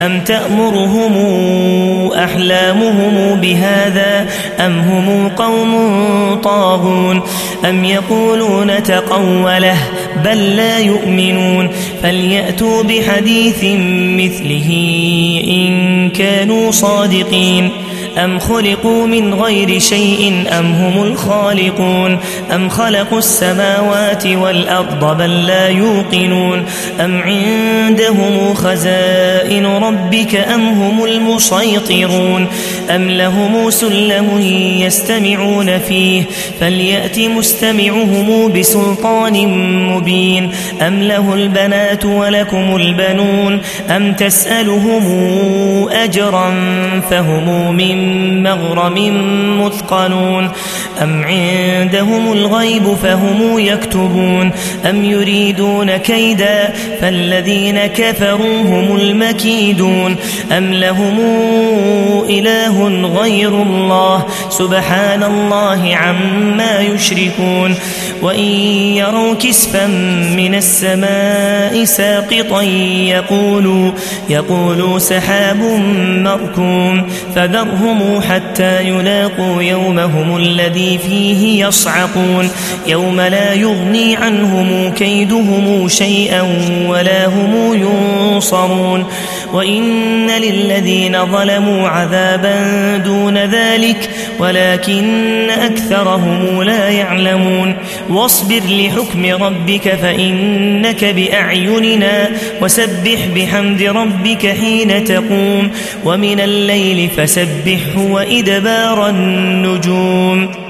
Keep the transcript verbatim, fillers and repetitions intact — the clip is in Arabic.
أم تأمرهم أحلامهم بهذا أم هم قوم طاغون أم يقولون تقوله بل لا يؤمنون فليأتوا بحديث مثله إن كانوا صادقين أم خلقوا من غير شيء أم هم الخالقون أم خلقوا السماوات والأرض بل لا يوقنون أم عندهم خزائن ربك أم هم المسيطرون أم لهم سلم يستمعون فيه فليأت مستمعهم بسلطان مبين أم له البنات ولكم البنون أم تسألهم أجرا فهم من مغرم مثقلون أم عندهم الغيب فهم يكتبون أم يريدون كيدا فالذين كفروا هم المكيدون أم لهم إله غير الله سبحان الله عما يشركون وإن يروا كسفا من السماء ساقطا يقولوا, يقولوا سحاب مركوم فذرهم حتى يلاقوا يومهم الذي فيه يصعقون يوم لا يغني عنهم كيدهم شيئا ولا هم ينصرون وإن للذين ظلموا عذابا دون ذلك ولكن أكثرهم لا يعلمون واصبر لحكم ربك فإنك بأعيننا وسبح بحمد ربك حين تقوم ومن الليل فسبحه وإدبار النجوم